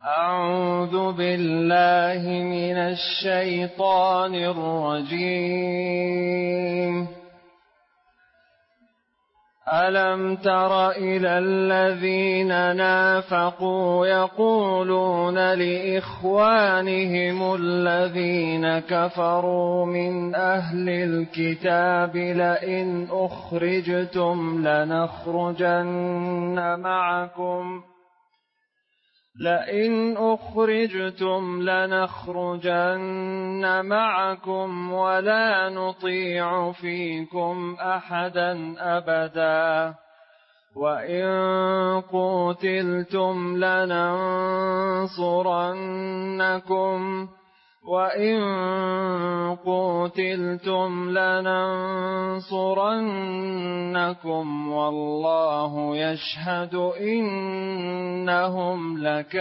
أعوذ بالله من الشيطان الرجيم. ألم تر إلى الذين نافقوا يقولون لإخوانهم الذين كفروا من أهل الكتاب لئن أخرجتم لنخرجن معكم ولا نطيع فيكم أحدا أبدا وإن قتلتم لننصرنكم والله يشهد إنهم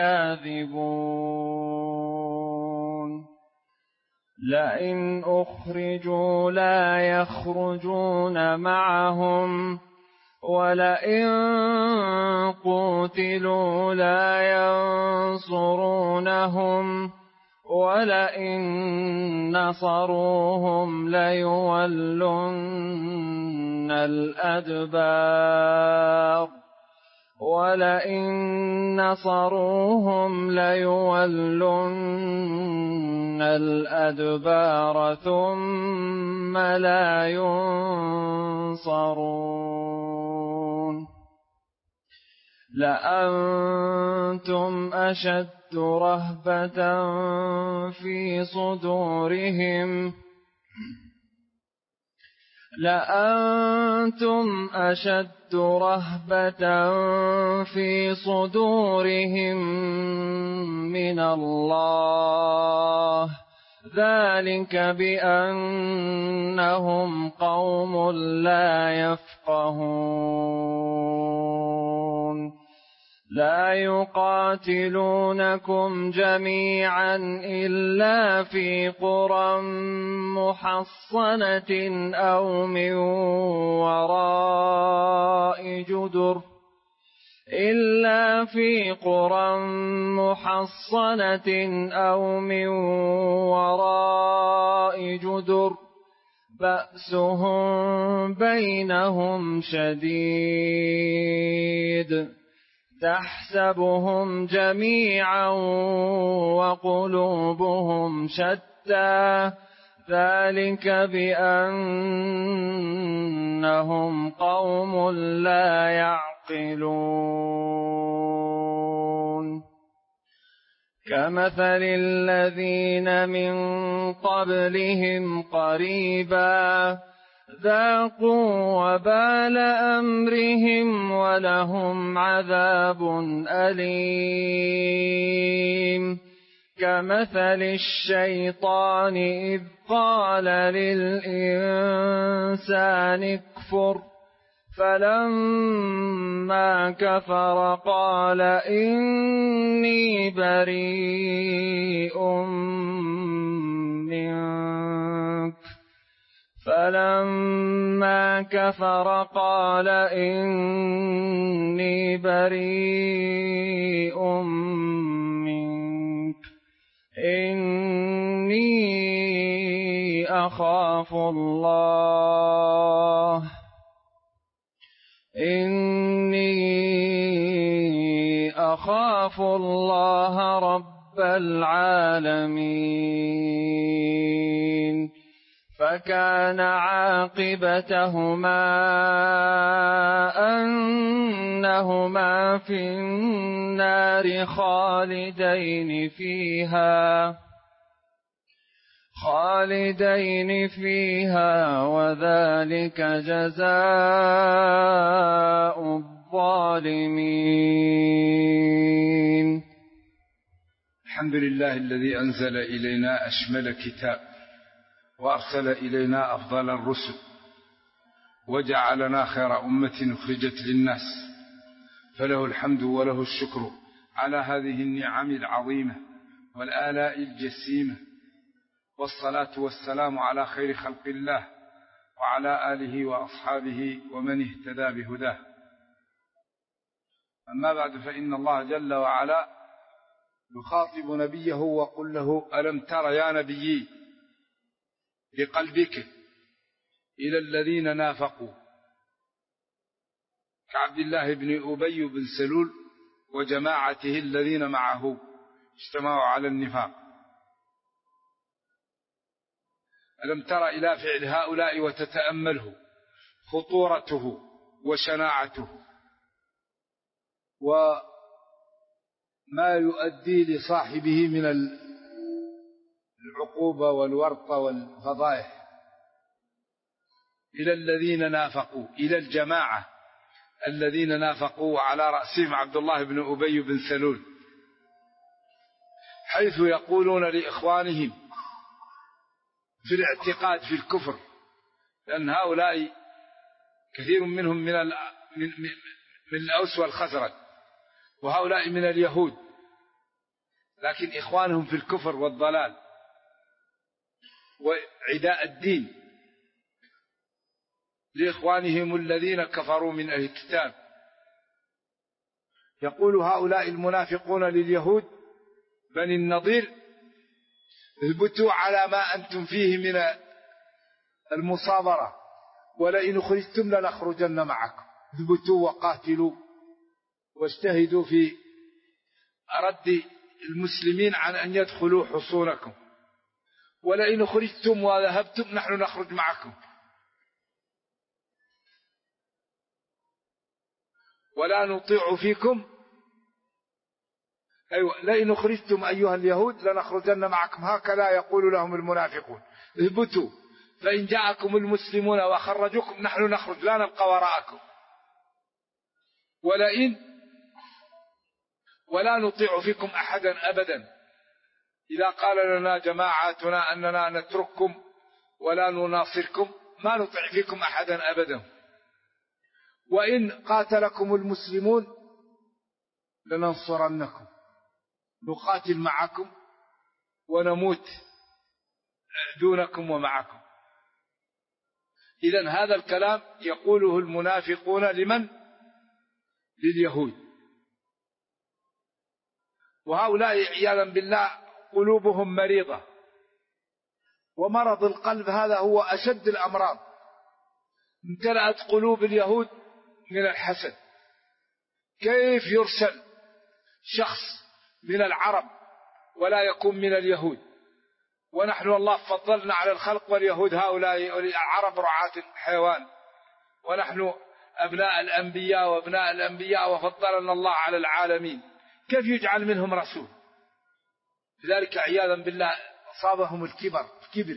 لكاذبون. لئن أخرجوا لا يخرجون معهم ولئن قتلوا لا ينصرونهم ولئن نصروهم ليولن الأدبار ثم لا ينصرون. لأنتم أشد رهبة في صدورهم من الله ذلك بأنهم قوم لا يفقهون. لا يقاتلونكم جميعا إلا في قرى محصنة أو من وراء جدر بأسهم بينهم شديد تحسبهم جميعا وقلوبهم شتى ذلك بأنهم قوم لا يعقلون. كمثل الذين من قبلهم قريبا ذاقوا وبال أمرهم ولهم عذاب أليم. كمثل الشيطان إذ قال للإنسان اكفر فلما كفر قال إني بريء منك إني أخاف الله رب العالمين. فكان عاقبتهما أنهما في النار خالدين فيها وذلك جزاء الظالمين. الحمد لله الذي أنزل إلينا أشمل كتاب وأرسل إلينا أفضل الرسل وجعلنا خير أمة أخرجت للناس، فله الحمد وله الشكر على هذه النعم العظيمة والآلاء الجسيمة، والصلاة والسلام على خير خلق الله وعلى آله وأصحابه ومن اهتدى بهداه. أما بعد، فإن الله جل وعلا يخاطب نبيه وقل له: ألم تر يا نبي بقلبك إلى الذين نافقوا كعبد الله بن أبي بن سلول وجماعته الذين معه اجتمعوا على النفاق. ألم تر إلى فعل هؤلاء وتتأمله خطورته وشناعته وما يؤدي لصاحبه من العقوبة والورطة والفضائح. إلى الذين نافقوا، إلى الجماعة الذين نافقوا، على رأسهم عبد الله بن أبي بن سلول، حيث يقولون لإخوانهم في الاعتقاد في الكفر، لأن هؤلاء كثير منهم من الأوس والخزرج، وهؤلاء من اليهود، لكن إخوانهم في الكفر والضلال وعداء الدين لإخوانهم الذين كفروا من أهل الكتاب. يقول هؤلاء المنافقون لليهود بني النضير: اثبتوا على ما أنتم فيه من المصابرة، ولئن خرجتم لنخرجن معكم. اثبتوا وقاتلوا واجتهدوا في رد المسلمين عن أن يدخلوا حصونكم، ولئن خرجتم وذهبتم نحن نخرج معكم، ولا نطيع فيكم. أيوة، لئن خرجتم أيها اليهود لنخرجن معكم. هكذا يقول لهم المنافقون: اثبتوا، فإن جاءكم المسلمون وخرجوكم نحن نخرج لا نبقى وراءكم، ولا نطيع فيكم أحدا أبدا. إذا قال لنا جماعاتنا أننا نترككم ولا نناصركم ما نطيع فيكم أحدا أبدا. وإن قاتلكم المسلمون لننصرنكم، نقاتل معكم ونموت دونكم ومعكم. إذن هذا الكلام يقوله المنافقون لمن؟ لليهود. وهؤلاء عياذا بالله قلوبهم مريضة، ومرض القلب هذا هو أشد الأمراض. امتلأت قلوب اليهود من الحسد. كيف يرسل شخص من العرب ولا يكون من اليهود، ونحن الله فضلنا على الخلق، واليهود هؤلاء العرب رعاة الحيوان، ونحن أبناء الأنبياء وابناء الأنبياء وفضلنا الله على العالمين. كيف يجعل منهم رسول؟ لذلك عياذا بالله أصابهم الكبر.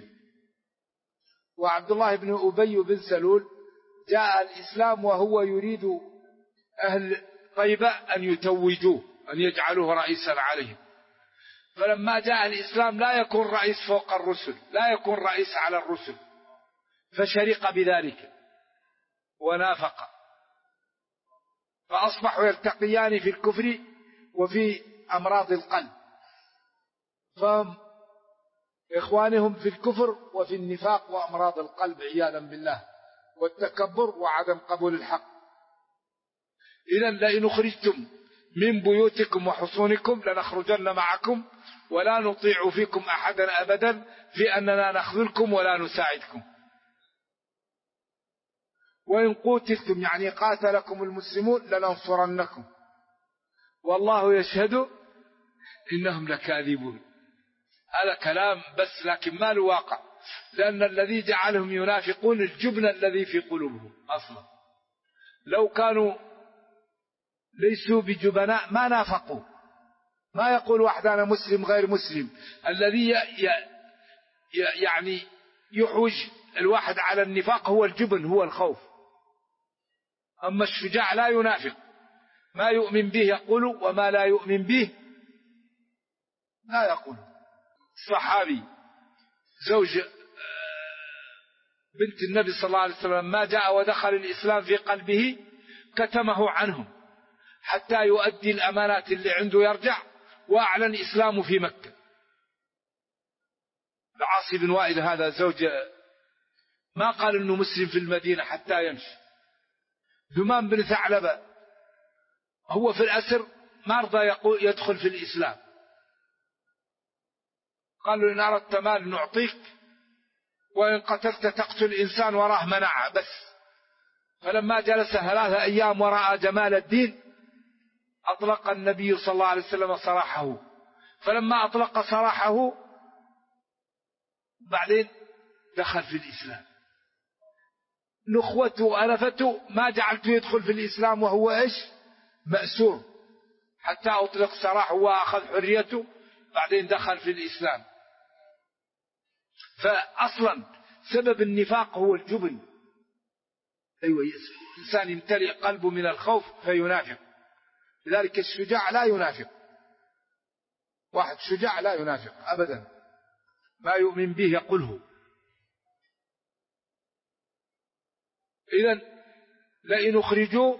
وعبد الله بن أبي بن سلول جاء الإسلام وهو يريد أهل طيبة أن يتوجوه، أن يجعلوه رئيسا عليهم. فلما جاء الإسلام لا يكون رئيس فوق الرسل، لا يكون رئيس على الرسل، فشرق بذلك ونافق، فأصبحوا يلتقيان في الكفر وفي أمراض القلب، فهم إخوانهم في الكفر وفي النفاق وأمراض القلب عياذا بالله، والتكبر وعدم قبول الحق. إذن لئن خرجتم من بيوتكم وحصونكم لنخرجن معكم ولا نطيع فيكم أحدا أبدا في أننا نخذلكم ولا نساعدكم. وإن قوتلتم يعني قاتلكم المسلمون لننصرنكم والله يشهد إنهم لكاذبون. هذا كلام بس، لكن ما له واقع، لأن الذي جعلهم ينافقون الجبن الذي في قلوبهم أصلا. لو كانوا ليسوا بجبناء ما نافقوا، ما يقول واحد أنا مسلم غير مسلم. الذي يعني يحوج الواحد على النفاق هو الجبن، هو الخوف. أما الشجاع لا ينافق، ما يؤمن به يقول، وما لا يؤمن به لا يقول. الصحابي زوج بنت النبي صلى الله عليه وسلم ما جاء ودخل الإسلام في قلبه كتمه عنهم حتى يؤدي الأمانات اللي عنده يرجع، وأعلن إسلامه في مكة. العاص بن وائل هذا زوج ما قال إنه مسلم في المدينة حتى يمشي. ذمام بن ثعلبة هو في الأسر ما رضى يدخل في الإسلام، قالوا إن أردت مال نعطيك، وإن قتلت تقتل إنسان وراه منعه بس. فلما جلس 3 أيام ورأى جمال الدين أطلق النبي صلى الله عليه وسلم سراحه. فلما أطلق سراحه بعدين دخل في الإسلام. نخوته وألفته ما جعلته يدخل في الإسلام وهو إيش؟ مأسور، حتى أطلق سراحه وأخذ حريته بعدين دخل في الإسلام. فأصلا سبب النفاق هو الجبن. أيوة، الإنسان يمتلئ قلبه من الخوف فينافق. لذلك الشجاع لا ينافق. واحد شجاع لا ينافق أبدا، ما يؤمن به يقوله. إذن لئن أخرجوا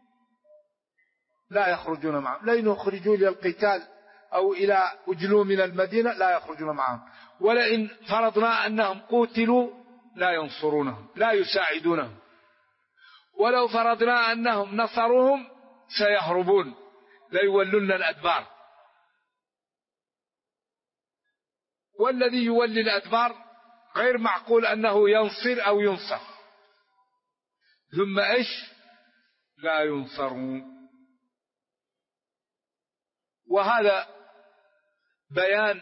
لا يخرجون معهم، لئن أخرجوا للقتال أو إلى أجلوا من المدينة لا يخرجون معهم، ولئن فرضنا أنهم قوتلوا لا ينصرونهم لا يساعدونهم، ولو فرضنا أنهم نصروهم سيهربون لا يولون الأدبار. والذي يولي الأدبار غير معقول أنه ينصر أو ينصر، ثم إيش؟ لا ينصرون. وهذا بيان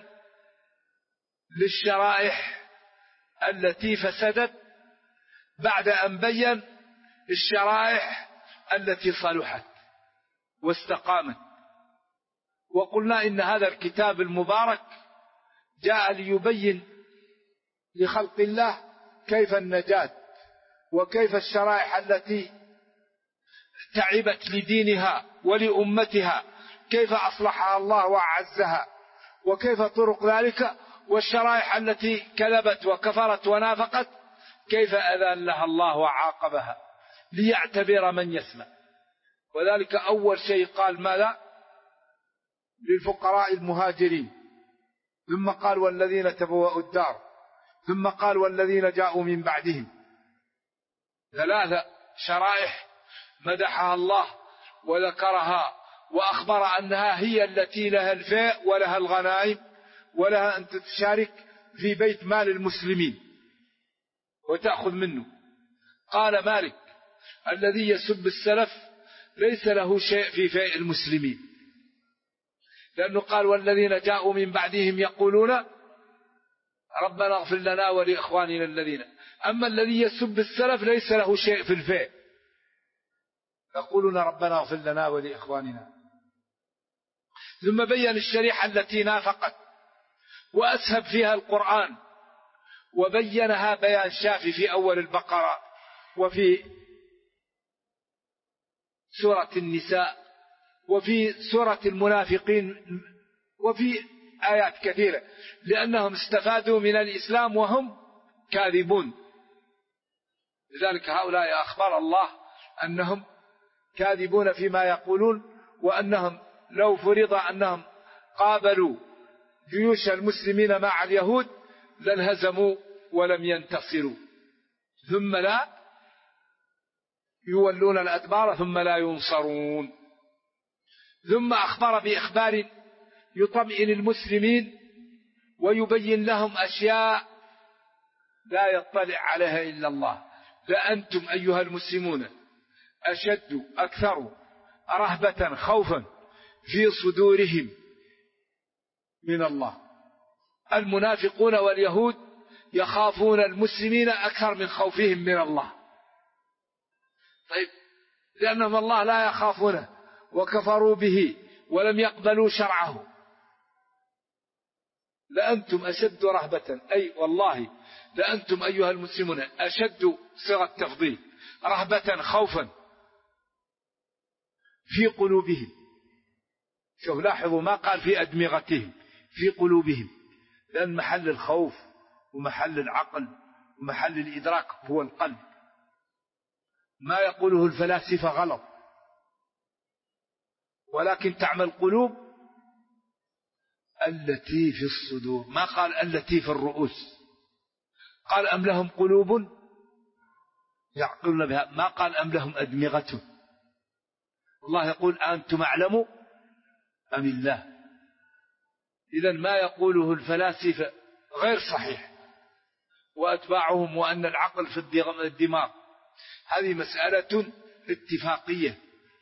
للشرائح التي فسدت بعد أن بين الشرائح التي صلحت واستقامت. وقلنا إن هذا الكتاب المبارك جاء ليبين لخلق الله كيف النجاة، وكيف الشرائح التي تعبت لدينها ولأمتها كيف أصلحها الله وأعزها، وكيف طرق ذلك، والشرائح التي كذبت وكفرت ونافقت كيف أذلها الله وعاقبها ليعتبر من يسمع. وذلك أول شيء قال ماذا؟ للفقراء المهاجرين، ثم قال والذين تبوأوا الدار، ثم قال والذين جاءوا من بعدهم. 3 شرائح مدحها الله وذكرها وأخبر أنها هي التي لها الفاء ولها الغنائم ولها أن تشارك في بيت مال المسلمين وتأخذ منه. قال مالك الذي يسب السلف ليس له شيء في فاء المسلمين، لأنه قال والذين جاءوا من بعدهم يقولون ربنا اغفر لنا ولإخواننا الذين. أما الذي يسب السلف ليس له شيء في الفاء، يقولون ربنا اغفر لنا ولإخواننا. ثم بين الشريحة التي نافقت وأسهب فيها القرآن، وبينها بيان شافي في أول البقرة وفي سورة النساء وفي سورة المنافقين وفي آيات كثيرة، لأنهم استفادوا من الإسلام وهم كاذبون. لذلك هؤلاء أخبر الله أنهم كاذبون فيما يقولون، وأنهم لو فرض أنهم قابلوا جيوش المسلمين مع اليهود لانهزموا ولم ينتصروا، ثم لا يولون الأدبار ثم لا ينصرون. ثم أخبر بإخبار يطمئن المسلمين ويبين لهم أشياء لا يطلع عليها إلا الله. لأنتم أيها المسلمون أشد أكثر رهبة خوفا في صدورهم من الله. المنافقون واليهود يخافون المسلمين أكثر من خوفهم من الله. طيب، لأنهم الله لا يخافونه وكفروا به ولم يقبلوا شرعه. لأنتم أشد رهبة، أي والله لأنتم أيها المسلمون أشد صيغة تفضيل رهبة خوفا في قلوبهم. شوف لاحظوا ما قال في أدمغتهم، في قلوبهم، لأن محل الخوف ومحل العقل ومحل الإدراك هو القلب. ما يقوله الفلاسفة غلط، ولكن تعمل القلوب التي في الصدور. ما قال التي في الرؤوس، قال أم لهم قلوب يعقلون بها، ما قال أم لهم أدمغة. الله يقول أنتم أعلم أم الله. إذن ما يقوله الفلاسفة غير صحيح وأتباعهم، وأن العقل في الدماغ، هذه مسألة اتفاقية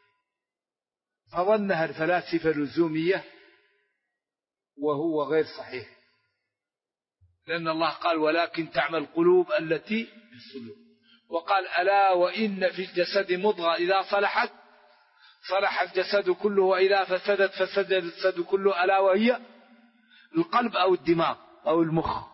فظنها الفلاسفة لزومية، وهو غير صحيح، لأن الله قال ولكن تعمل القلوب التي في الصدور، وقال ألا وإن في الجسد مضغة إذا صلحت صلح الجسد كله وإذا فسدت فسد الجسد كله، ألا وهي القلب أو الدماغ أو المخ.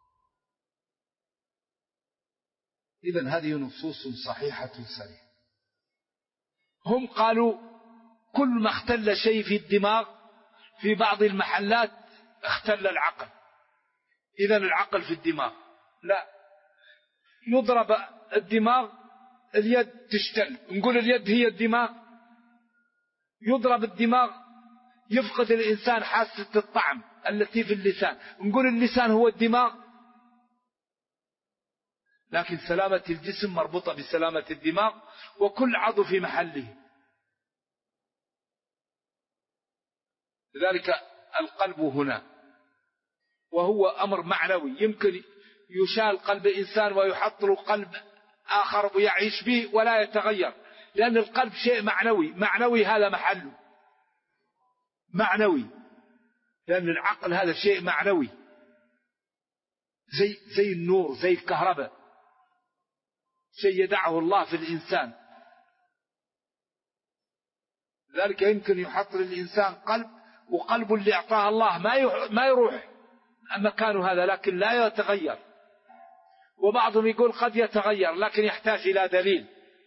إذن هذه نصوص صحيحة صريحة. هم قالوا كل ما اختل شيء في الدماغ في بعض المحلات اختل العقل، إذن العقل في الدماغ. لا، يضرب الدماغ اليد تشتل، نقول اليد هي الدماغ. يضرب الدماغ يفقد الإنسان حاسة الطعم التي في اللسان، نقول اللسان هو الدماغ. لكن سلامة الجسم مربوطة بسلامة الدماغ، وكل عضو في محله. لذلك القلب هنا، وهو أمر معنوي، يمكن يشال قلب إنسان ويحط له قلب آخر ويعيش به ولا يتغير، لأن القلب شيء معنوي، معنوي هذا محله معنوي، لأن العقل هذا شيء معنوي زي النور، زي الكهرباء، شيء يدعه الله في الإنسان. ذلك يمكن يحط للإنسان قلب، وقلب اللي أعطاه الله ما يروح مكانه هذا، لكن لا يتغير. وبعضهم يقول قد يتغير لكن يحتاج إلى دليل.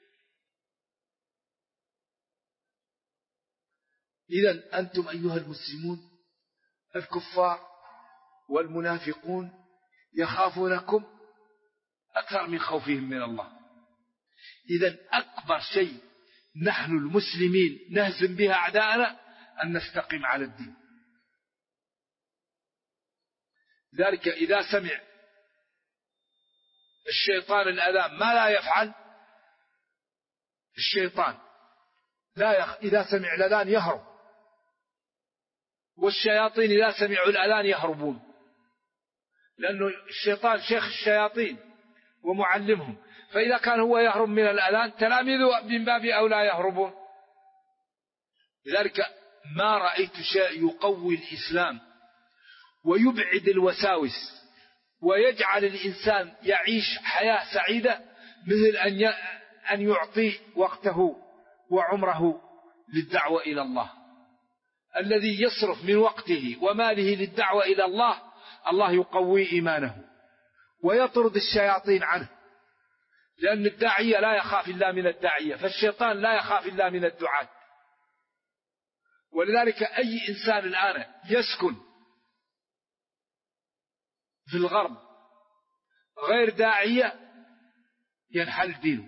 إذن أنتم أيها المسلمون الكفار والمنافقون يخافونكم أكثر من خوفهم من الله. إذن أكبر شيء نحن المسلمين نهزم بها أعداءنا أن نستقيم على الدين. ذلك إذا سمع الشيطان الأذان ما لا يفعل، الشيطان إذا سمع الأذان يهرب، والشياطين إذا سمعوا الأذان يهربون، لأنه الشيطان شيخ الشياطين ومعلمهم، فإذا كان هو يهرب من الأذان تلاميذه من باب أولى يهربون. لذلك ما رأيت شيء يقوي الإسلام ويبعد الوساوس ويجعل الإنسان يعيش حياة سعيدة مثل أن يعطي وقته وعمره للدعوة إلى الله. الذي يصرف من وقته وماله للدعوة إلى الله، الله يقوي إيمانه ويطرد الشياطين عنه، لأن الداعية لا يخاف إلا من الداعية، فالشيطان لا يخاف إلا من الدعاة. ولذلك أي إنسان الآن يسكن في الغرب غير داعية ينحل دينه.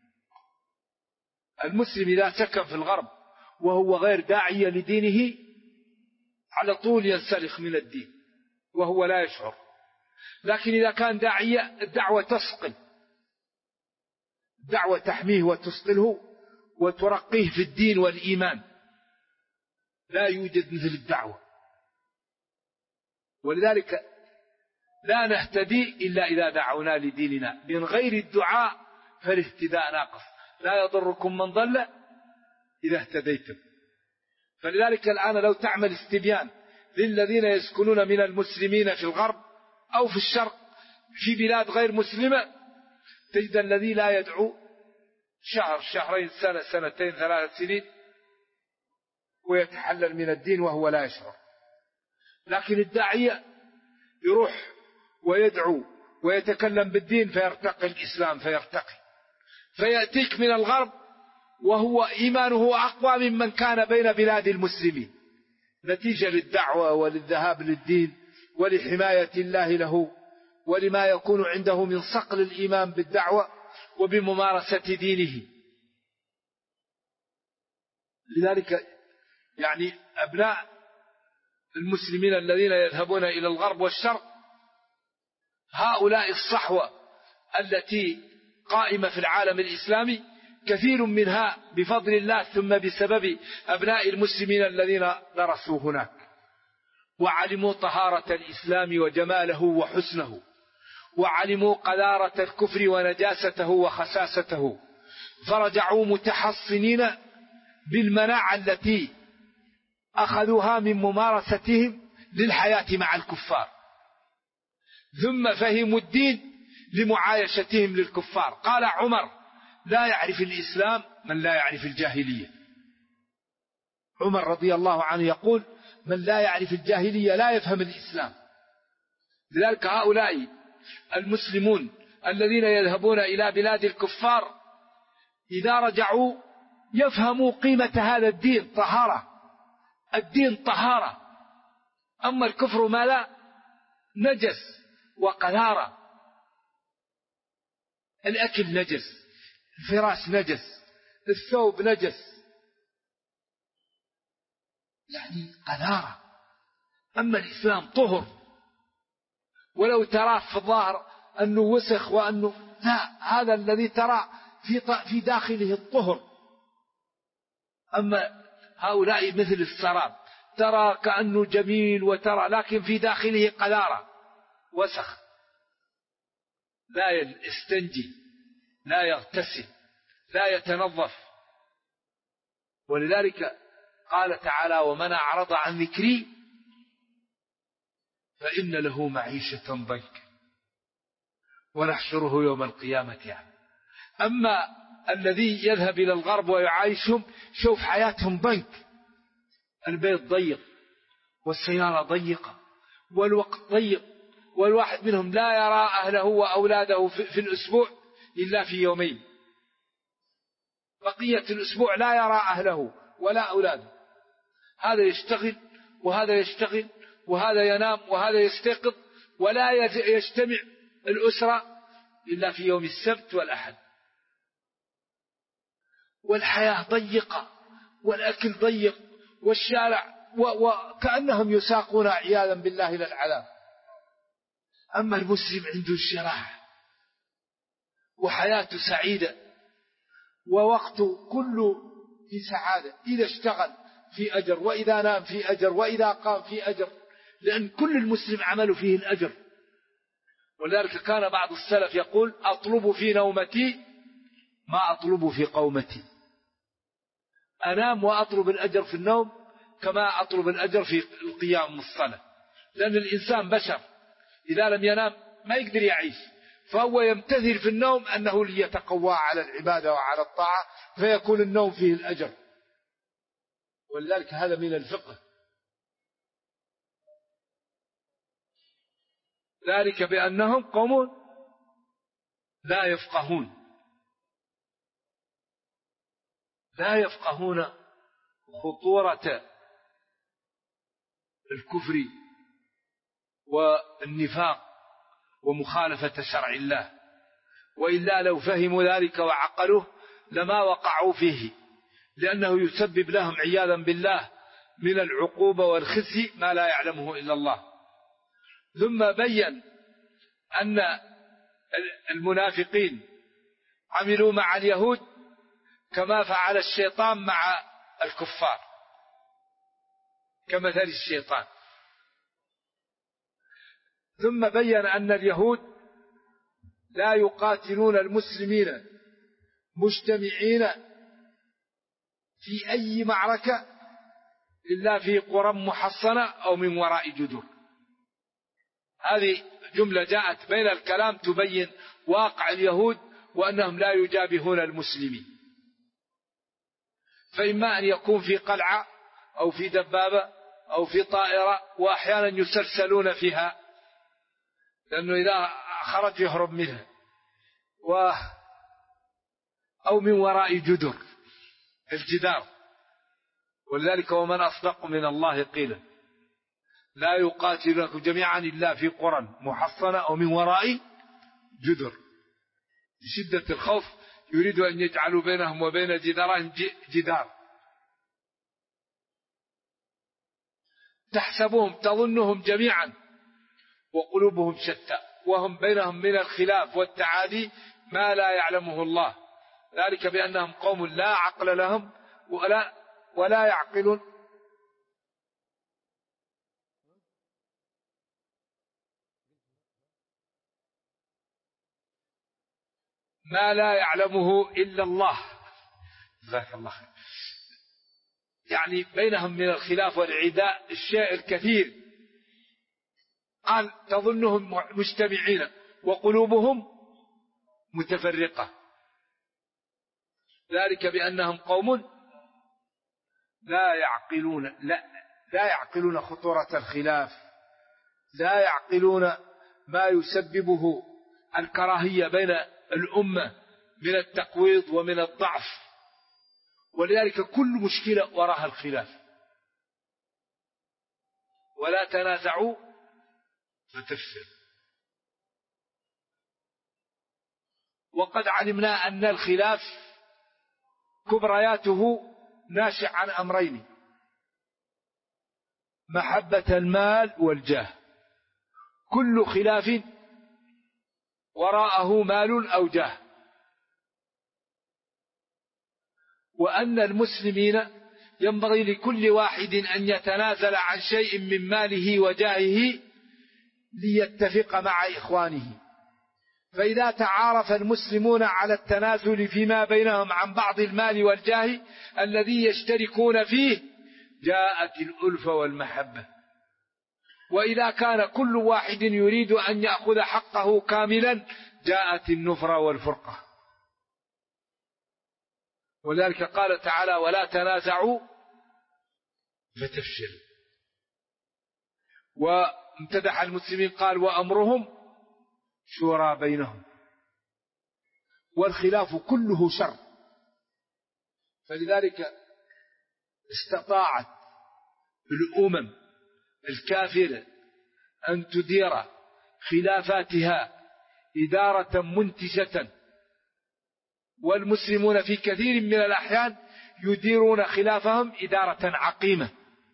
المسلم إذا سكن في الغرب وهو غير داعية لدينه على طول ينسلخ من الدين وهو لا يشعر. لكن إذا كان داعية الدعوة تسقل، الدعوة تحميه وتسقله وترقيه في الدين والإيمان، لا يوجد مثل الدعوة. ولذلك لا نهتدي إلا إذا دعونا لديننا، من غير الدعاء فالاهتداء ناقص. لا يضركم من ضل إذا اهتديتم. فلذلك الآن لو تعمل استبيان للذين يسكنون من المسلمين في الغرب أو في الشرق في بلاد غير مسلمة، تجد الذي لا يدعو شهر شهرين سنة سنتين 3 سنين ويتحلل من الدين وهو لا يشعر. لكن الداعية يروح ويدعو ويتكلم بالدين فيرتقي الإسلام، فيأتيك من الغرب وهو إيمانه أقوى ممن كان بين بلاد المسلمين، نتيجة للدعوة وللذهاب للدين ولحماية الله له ولما يكون عنده من صقل الإيمان بالدعوة وبممارسة دينه. لذلك يعني أبناء المسلمين الذين يذهبون إلى الغرب والشرق، هؤلاء الصحوة التي قائمة في العالم الإسلامي كثير منها بفضل الله ثم بسبب أبناء المسلمين الذين درسوا هناك. وعلموا طهارة الإسلام وجماله وحسنه، وعلموا قذارة الكفر ونجاسته وخساسته، فرجعوا متحصنين بالمناعة التي أخذوها من ممارستهم للحياة مع الكفار، ثم فهموا الدين لمعايشتهم للكفار. قال عمر: لا يعرف الإسلام من لا يعرف الجاهلية. عمر رضي الله عنه يقول: من لا يعرف الجاهلية لا يفهم الإسلام. لذلك هؤلاء المسلمون الذين يذهبون إلى بلاد الكفار إذا رجعوا يفهموا قيمة هذا الدين، طهارة، الدين طهارة. أما الكفر ما لا نجس وقذارة، الأكل نجس، الفراش نجس، الثوب نجس، يعني قذارة. أما الإسلام طهر، ولو ترى في الظاهر أنه وسخ وأنه لا، هذا الذي ترى في داخله الطهر. أما هؤلاء مثل السراب، ترى كأنه جميل وترى لكن في داخله قذارة وسخ، لا يستنجي، لا يغتسل، لا يتنظف. ولذلك قال تعالى: ومن أعرض عن ذكري فإن له معيشة ضنكا ونحشره يوم القيامة يعني. أما الذي يذهب إلى الغرب ويعايشهم، شوف حياتهم ضنك، البيت ضيق والسيارة ضيقة والوقت ضيق، والواحد منهم لا يرى أهله وأولاده في الأسبوع إلا في يومين، بقية الأسبوع لا يرى أهله ولا أولاده. هذا يشتغل وهذا يشتغل وهذا ينام وهذا يستيقظ، ولا يجتمع الأسرة إلا في يوم السبت والأحد. والحياة ضيقة والأكل ضيق والشارع وكأنهم يساقون عياذا بالله إلى العذاب. أما المسلم عنده الشراح وحياته سعيدة ووقته كله في سعادة، إذا اشتغل في أجر، وإذا نام في أجر، وإذا قام في أجر، لأن كل المسلم عمل فيه الأجر. ولذلك كان بعض السلف يقول: أطلب في نومتي ما أطلب في قومتي. أنام وأطلب الأجر في النوم كما أطلب الأجر في القيام من الصلاة، لأن الإنسان بشر، إذا لم ينام ما يقدر يعيش، فهو يمتثل في النوم أنه ليتقوى على العبادة وعلى الطاعة، فيكون النوم فيه الأجر. ولذلك هذا من الفقه. ذلك بأنهم قوم لا يفقهون، لا يفقهون خطورة الكفر والنفاق ومخالفة شرع الله. وإلا لو فهموا ذلك وعقلوه لما وقعوا فيه، لأنه يسبب لهم عياذا بالله من العقوبة والخزي ما لا يعلمه إلا الله. ثم بين أن المنافقين عملوا مع اليهود كما فعل الشيطان مع الكفار، كمثل الشيطان. ثم بين أن اليهود لا يقاتلون المسلمين مجتمعين في أي معركة إلا في قرى محصنة أو من وراء جدر. هذه جملة جاءت بين الكلام تبين واقع اليهود وأنهم لا يجابهون المسلمين، فإما أن يكون في قلعة أو في دبابة أو في طائرة، وأحيانا يسلسلون فيها لأنه إذا خرج يهرب منها، أو من وراء جدر، الجدار. ولذلك ومن أصدق من الله قيلا لا يقاتلونكم جميعا إلا في قرى محصنة أو من وراء جدر. بشدة الخوف يريد أن يجعلوا بينهم وبين جدارهم جدار. تحسبهم تظنهم جميعا وقلوبهم شتى، وهم بينهم من الخلاف والتعادي ما لا يعلمه الله. ذلك بأنهم قوم لا عقل لهم ولا يعقلون. ما لا يعلمه إلا الله. جزاك الله خير. يعني بينهم من الخلاف والعداء الشيء الكثير. قال تظنهم مجتمعين وقلوبهم متفرقة، ذلك بأنهم قوم لا يعقلون خطورة الخلاف، لا يعقلون ما يسببه الكراهية بين الأمة من التقويض ومن الضعف، ولذلك كل مشكلة وراها الخلاف. ولا تنازعوا فتفشلوا. وقد علمنا أن الخلاف كبرياته ناشئ عن أمرين: محبة المال والجاه. كل خلاف وراءه مال أو جاه. وأن المسلمين ينبغي لكل واحد أن يتنازل عن شيء من ماله وجاهه ليتفق مع إخوانه. فإذا تعارف المسلمون على التنازل فيما بينهم عن بعض المال والجاه الذي يشتركون فيه جاءت الألفة والمحبة. وإذا كان كل واحد يريد أن يأخذ حقه كاملا جاءت النفرة والفرقة. ولذلك قال تعالى: ولا تنازعوا فتفشلوا. وامتدح المسلمين قال: وأمرهم شورى بينهم. والخلاف كله شر. فلذلك استطاعت الأمم الكافرة أن تدير خلافاتها إدارة منتجة، والمسلمون في كثير من الأحيان يديرون خلافهم إدارة عقيمة.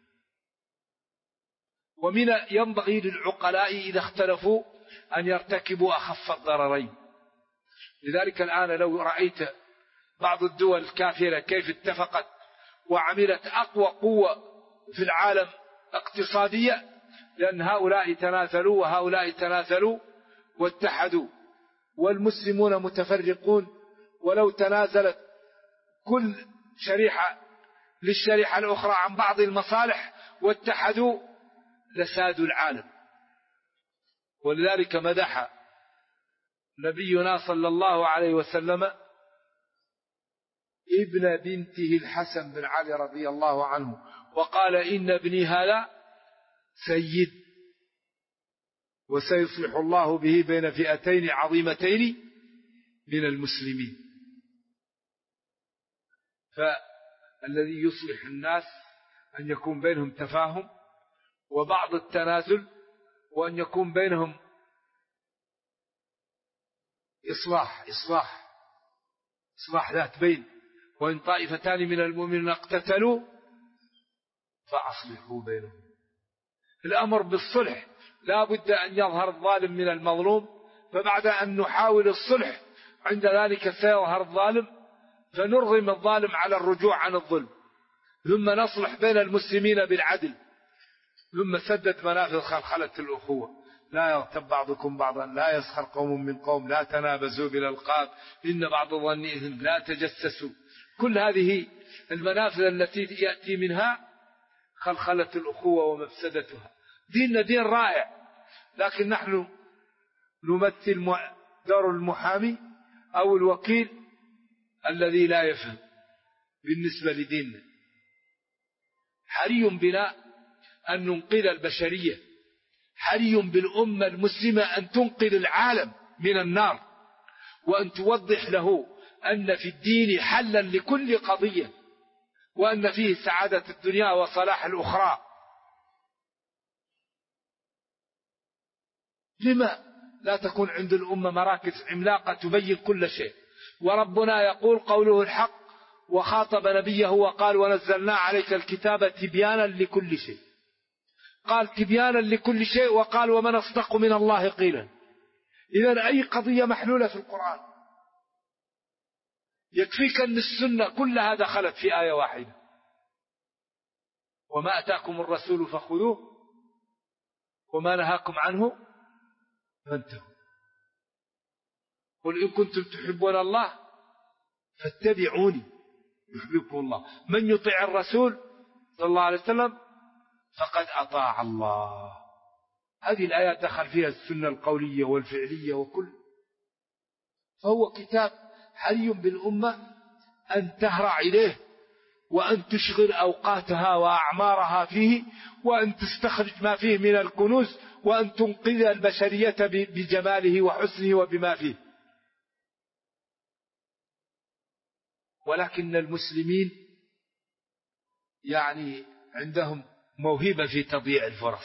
ومن ينبغي للعقلاء إذا اختلفوا أن يرتكبوا أخف الضررين. لذلك الآن لو رأيت بعض الدول الكافرة كيف اتفقت وعملت أقوى قوة في العالم اقتصادية، لأن هؤلاء تنازلوا وهؤلاء تنازلوا واتحدوا، والمسلمون متفرقون. ولو تنازلت كل شريحة للشريحة الأخرى عن بعض المصالح واتحدوا لسادوا العالم. ولذلك مدح نبينا صلى الله عليه وسلم ابن بنته الحسن بن علي رضي الله عنه، وقال: إن ابني هذا سيد، وسيصلح الله به بين فئتين عظيمتين من المسلمين. فالذي يصلح الناس أن يكون بينهم تفاهم وبعض التنازل، وأن يكون بينهم إصلاح ذات بين. وإن طائفتان من المؤمنين اقتتلوا فأصلحوا بينهم. الأمر بالصلح لا بد أن يظهر الظالم من المظلوم، فبعد أن نحاول الصلح عند ذلك سيظهر الظالم، فنرغم الظالم على الرجوع عن الظلم، ثم نصلح بين المسلمين بالعدل، ثم سدت منافذ خلخلة الأخوة. لا يغتب بعضكم بعضا، لا يسخر قوم من قوم، لا تنابزوا بالألقاب، إن بعض الظن إثم، لا تجسسوا. كل هذه المنافذ التي يأتي منها خلخلة الأخوة ومفسدتها. ديننا دين رائع، لكن نحن نمثل دور المحامي أو الوكيل الذي لا يفهم بالنسبة لديننا. حري بنا أن ننقذ البشرية، حري بالأمة المسلمة أن تنقذ العالم من النار، وأن توضح له أن في الدين حلا لكل قضية، وأن فيه سعادة الدنيا وصلاح الأخرى. لما لا تكون عند الأمة مراكز عملاقة تبين كل شيء؟ وربنا يقول قوله الحق، وخاطب نبيه وقال: ونزلنا عليك الكتاب تبيانا لكل شيء. قال تبيانا لكل شيء، وقال: ومن أصدق من الله قيلا. إذن أي قضية محلولة في القرآن. يكفيك أن السنة كلها دخلت في آية واحدة: وما أتاكم الرسول فخذوه وما نهاكم عنه فانتهوا. قل إن كنتم تحبون الله فاتبعوني يحببكم الله. من يطيع الرسول صلى الله عليه وسلم فقد أطاع الله. هذه الآيات دخل فيها السنة القولية والفعلية وكل. فهو كتاب حري بالأمة أن تهرع إليه وأن تشغل أوقاتها وأعمارها فيه، وأن تستخرج ما فيه من الكنوز، وأن تنقذ البشرية بجماله وحسنه وبما فيه. ولكن المسلمين يعني عندهم موهبة في تضييع الفرص.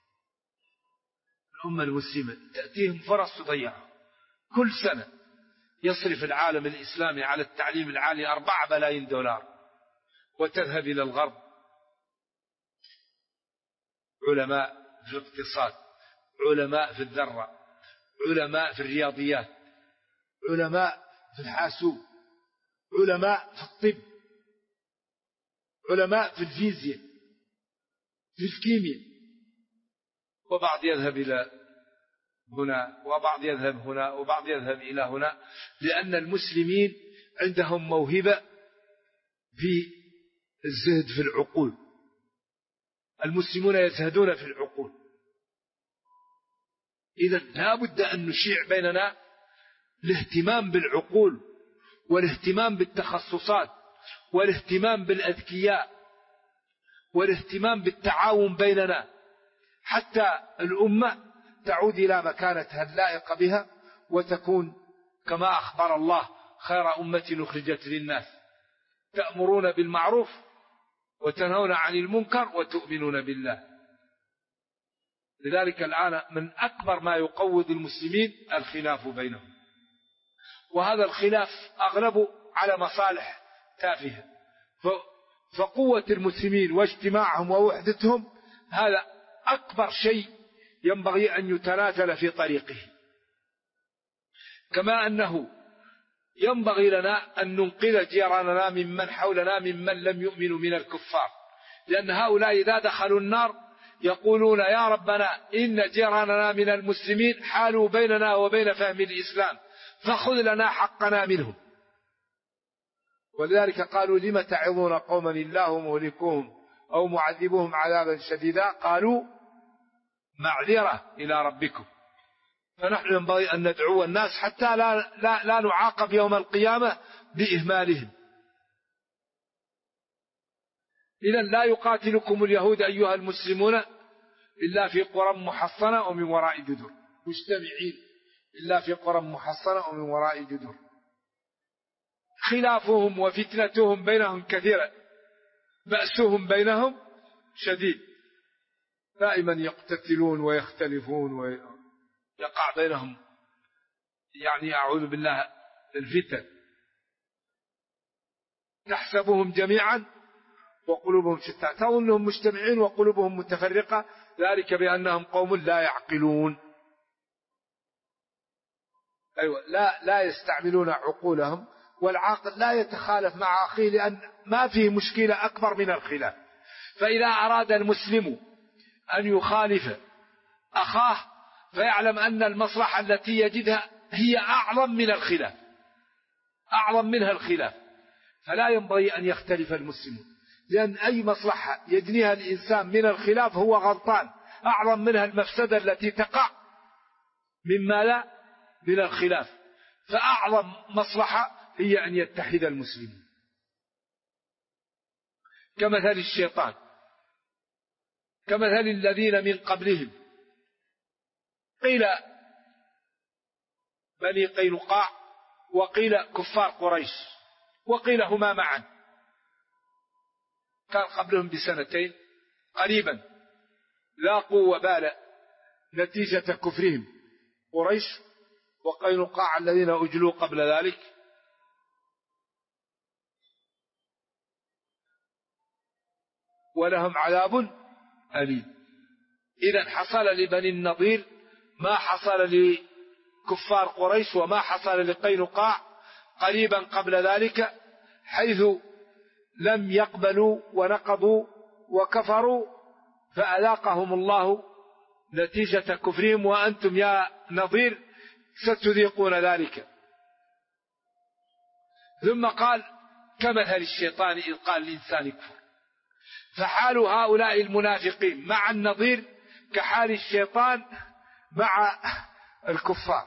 الأمة المسلمة تأتيهم فرص تضيعها. كل سنة يصرف العالم الإسلامي على التعليم العالي 4 بلايين دولار، وتذهب إلى الغرب علماء في الاقتصاد، علماء في الذرة، علماء في الرياضيات، علماء في الحاسوب، علماء في الطب، علماء في الفيزياء، في الكيمياء، وبعض يذهب إلى هنا وبعض يذهب هنا وبعض يذهب إلى هنا، لأن المسلمين عندهم موهبة في الزهد في العقول. المسلمون يزهدون في العقول. إذا لا بد أن نشيع بيننا الاهتمام بالعقول، والاهتمام بالتخصصات، والاهتمام بالأذكياء، والاهتمام بالتعاون بيننا، حتى الأمة تعود إلى مكانتها اللائقة بها، وتكون كما أخبر الله: خير أمة أخرجت للناس تأمرون بالمعروف وتنهون عن المنكر وتؤمنون بالله. لذلك الآن من أكبر ما يقوض المسلمين الخلاف بينهم، وهذا الخلاف أغلب على مصالح تافهة. فقوة المسلمين واجتماعهم ووحدتهم هذا أكبر شيء ينبغي أن يتنازل في طريقه. كما أنه ينبغي لنا أن ننقذ جيراننا ممن حولنا ممن لم يؤمنوا من الكفار، لأن هؤلاء إذا دخلوا النار يقولون: يا ربنا إن جيراننا من المسلمين حالوا بيننا وبين فهم الإسلام فخذ لنا حقنا منهم. ولذلك قالوا: لم تعظون قوما الله مهلكوهم أو معذبوهم عذابا شديدا؟ قالوا: معذرة إلى ربكم. فنحن ينبغي أن ندعو الناس حتى لا نعاقب يوم القيامة بإهمالهم. إذن لا يقاتلكم اليهود أيها المسلمون إلا في قرى محصنة ومن وراء جدر، مجتمعين إلا في قرى محصنة ومن وراء جدر. خلافهم وفتنتهم بينهم كثيرة، بأسهم بينهم شديد، دائما يقتتلون ويختلفون ويقع بينهم يعني أعوذ بالله الفتن. تحسبهم جميعا وقلوبهم شتى، تظنهم مجتمعين وقلوبهم متفرقة، ذلك بأنهم قوم لا يعقلون. أيوة، لا يستعملون عقولهم. والعاقل لا يتخالف مع أخيه، لأن ما فيه مشكلة أكبر من الخلاف. فإذا أراد المسلم أن يخالف أخاه فيعلم أن المصلحة التي يجدها هي أعظم من الخلاف، أعظم منها الخلاف، فلا ينبغي أن يختلف المسلمون، لأن أي مصلحة يجنيها الإنسان من الخلاف هو غلطان، أعظم منها المفسدة التي تقع مما لا من الخلاف. فأعظم مصلحة هي أن يتحد المسلمون. كمثل الشيطان، كمثل الذين من قبلهم، قيل بني قينقاع وقيل كفار قريش وقيل هما معا، كان قبلهم بسنتين قريبا لاقوا وبال نتيجة كفرهم قريش وقينقاع الذين أجلوا قبل ذلك، ولهم عذاب أليم. إذن حصل لبني النضير ما حصل لكفار قريش وما حصل لقينقاع قريبا قبل ذلك، حيث لم يقبلوا ونقضوا وكفروا فأذاقهم الله نتيجة كفرهم، وأنتم يا نضير ستذيقون ذلك. ثم قال كمثل الشيطان إذ قال الإنسان يكفر. فحال هؤلاء المنافقين مع النظير كحال الشيطان مع الكفار.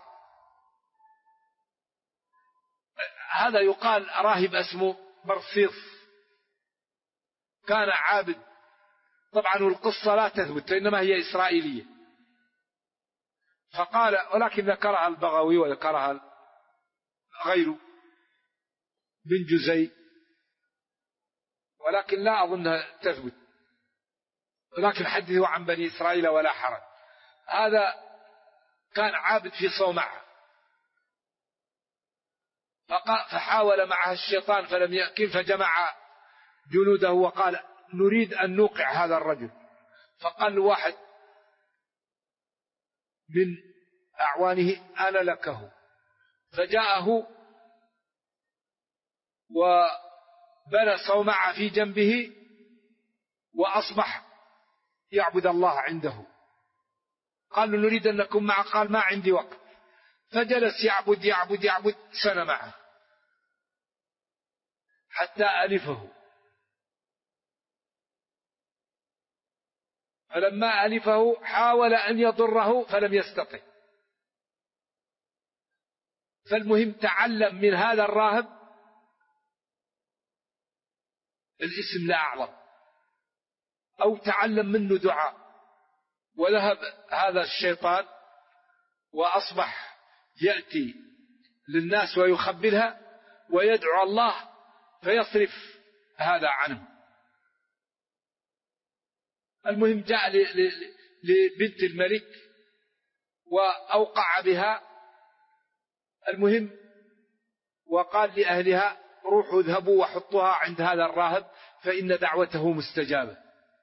هذا يقال راهب اسمه برصيص كان عابد، طبعا القصة لا تثبت إنما هي إسرائيلية، فقال ولكن ذكرها البغوي وذكرها غيره بن جزي، ولكن لا أظنها تثبت، ولكن حدثوا عن بني إسرائيل ولا حرج. هذا كان عابد في صومعة، فحاول معها الشيطان فلم يأكل، فجمع جنوده وقال نريد أن نوقع هذا الرجل. فقال له واحد من أعوانه أنا لكه، فجاءه وبنى صومعة في جنبه وأصبح يعبد الله عنده. قال له نريد أن نكون معه، قال ما عندي وقت، فجلس يعبد سنة معه حتى ألفه. فلما ألفه حاول أن يضره فلم يستطع. فالمهم تعلم من هذا الراهب الاسم لا أعظم، أو تعلم منه دعاء. وذهب هذا الشيطان وأصبح يأتي للناس ويخبرها ويدعو الله فيصرف هذا عنه. المهم جاء لبنت الملك وأوقع بها، المهم وقال لأهلها روحوا اذهبوا وحطوها عند هذا الراهب فإن دعوته مستجابة.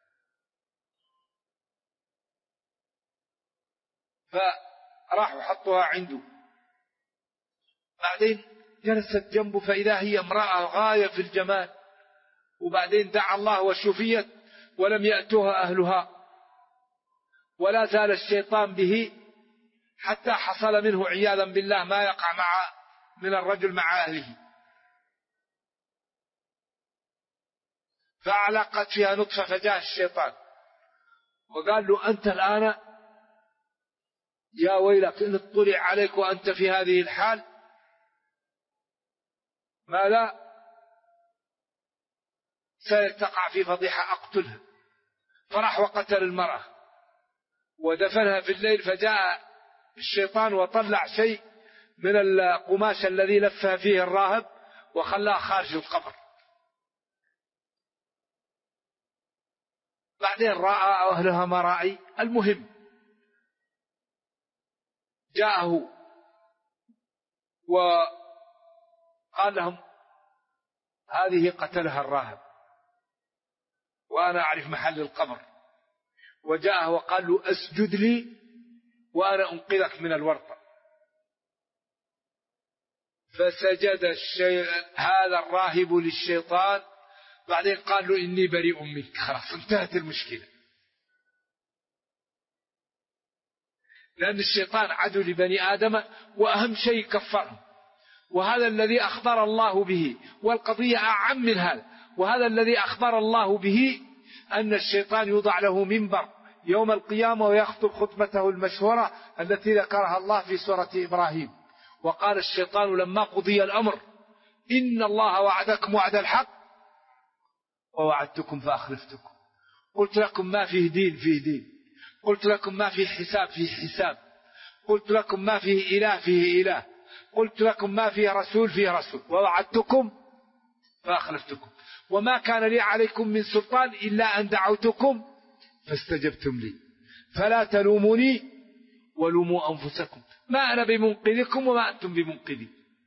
فراحوا حطوها عنده، بعدين جلست جنبه فإذا هي امرأة غاية في الجمال، وبعدين دعا الله وشفيت ولم يأتوها أهلها، ولا زال الشيطان به حتى حصل منه عياذا بالله ما يقع من الرجل مع أهله. فعلقت فيها نطفة، فجاء الشيطان وقال له أنت الآن يا ويلك إن اطلع عليك وأنت في هذه الحال ماذا ستقع في فضيحة، أقتلها. فراح وقتل المرأة ودفنها في الليل. فجاء الشيطان وطلع شيء من القماش الذي لفها فيه الراهب وخلاها خارج القبر. بعدين رأى أهلها ما رأي. المهم جاءه وقال لهم هذه قتلها الراهب وأنا أعرف محل القبر. وجاءه وقال له أسجد لي وأنا أنقذك من الورطة. فسجد هذا الراهب للشيطان، بعدين قال له إني بريء منك. خلاص انتهت المشكلة، لأن الشيطان عدو لبني آدم وأهم شيء كفرهم، وهذا الذي أخبر الله به. والقضية أعم من هذا، وهذا الذي أخبر الله به أن الشيطان يوضع له منبر يوم القيامة ويخطب خطبته المشهورة التي ذكرها الله في سورة إبراهيم. وقال الشيطان لما قضي الأمر إن الله وعدكم وعد الحق ووعدتكم فأخلفتكم، قلت لكم ما فيه دين فيه دين، قلت لكم ما فيه حساب فيه حساب، قلت لكم ما فيه إله فيه إله، قلت لكم ما فيه رسول فيه رسول، ووعدتكم فأخلفتكم، وما كان لي عليكم من سلطان إلا أن دعوتكم فاستجبتم لي، فلا تلوموني ولوموا أنفسكم، ما أنا بمنقذكم وما أنتم بمنقذي،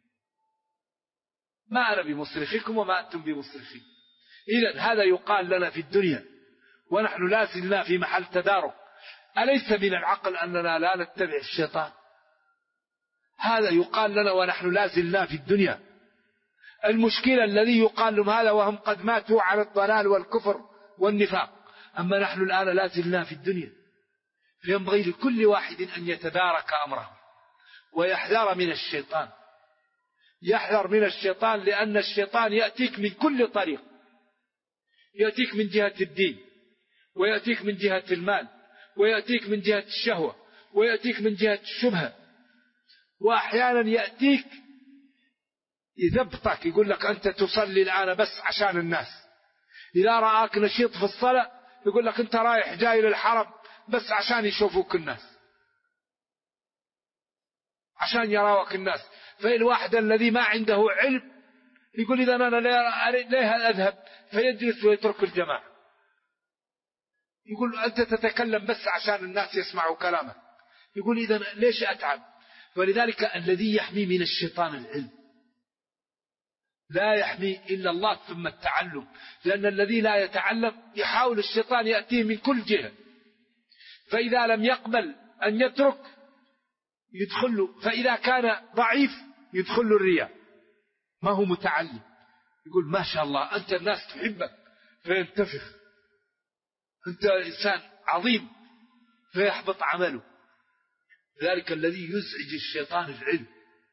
ما أنا بمصرخكم وما أنتم بمصرخي. إذن هذا يقال لنا في الدنيا ونحن لا زلنا في محل تدارك. أليس من العقل أننا لا نتبع الشيطان؟ هذا يقال لنا ونحن لا زلنا في الدنيا. المشكلة الذي يقال لهم هذا وهم قد ماتوا على الضلال والكفر والنفاق، أما نحن الآن لا زلنا في الدنيا. فينبغي لكل واحد أن يتدارك أمره ويحذر من الشيطان، يحذر من الشيطان، لأن الشيطان يأتيك من كل طريق، يأتيك من جهة الدين، ويأتيك من جهة المال، ويأتيك من جهة الشهوة، ويأتيك من جهة الشبهة، وأحيانا يأتيك يذبطك، يقول لك أنت تصلي الآن بس عشان الناس. إذا رآك نشيط في الصلاة يقول لك أنت رايح جاي للحرم بس عشان يشوفوك الناس، عشان يراوك الناس. فالواحد الذي ما عنده علم يقول إذا أنا ليه أذهب، فيجلس ويترك الجماعة. يقول أنت تتكلم بس عشان الناس يسمعوا كلامك، يقول إذا ليش أتعب. ولذلك الذي يحمي من الشيطان العلم، لا يحمي إلا الله، ثم التعلم. لأن الذي لا يتعلم يحاول الشيطان يأتيه من كل جهة، فإذا لم يقبل أن يترك يدخله، فإذا كان ضعيف يدخله الرياء، ما هو متعلم، يقول ما شاء الله أنت الناس تحبك فينتفخ، أنت إنسان عظيم فيحبط عمله. ذلك الذي يزعج الشيطان العلم،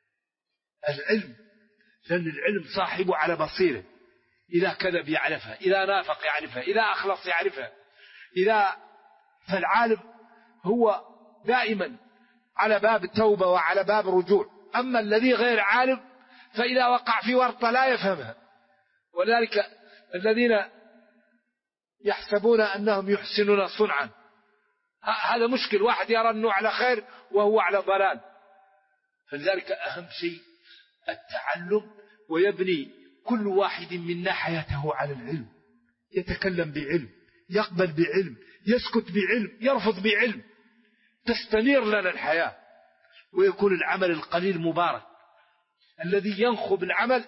لأن العلم صاحبه على بصيرة، إذا كذب يعرفها، إذا نافق يعرفها، إذا أخلص يعرفها، فالعالم هو دائما على باب التوبة وعلى باب رجوع. أما الذي غير عالم فإذا وقع في ورطة لا يفهمها. ولذلك الذين يحسبون أنهم يحسنون صنعا، هذا مشكل، واحد يرى أنه على خير وهو على ضلال. فلذلك أهم شيء التعلم، ويبني كل واحد منا حياته على العلم، يتكلم بعلم، يقبل بعلم، يسكت بعلم، يرفض بعلم، تستنير لنا الحياة، ويكون العمل القليل مبارك. الذي ينخب العمل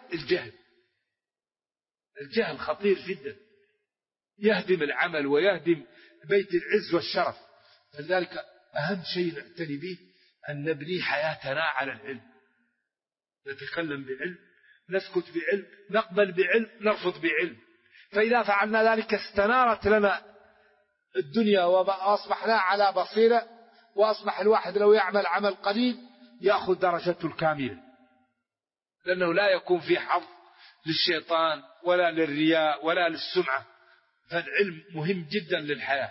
الجهل خطير جدا، يهدم العمل ويهدم بيت العز والشرف. فلذلك أهم شيء نعتني به أن نبني حياتنا على العلم، نتكلم بعلم، نسكت بعلم، نقبل بعلم، نرفض بعلم. فإذا فعلنا ذلك استنارت لنا الدنيا وأصبحنا على بصيرة، وأصبح الواحد لو يعمل عمل قليل يأخذ درجته الكاملة، لأنه لا يكون في حظ للشيطان ولا للرياء ولا للسمعة. فالعلم مهم جدا للحياة.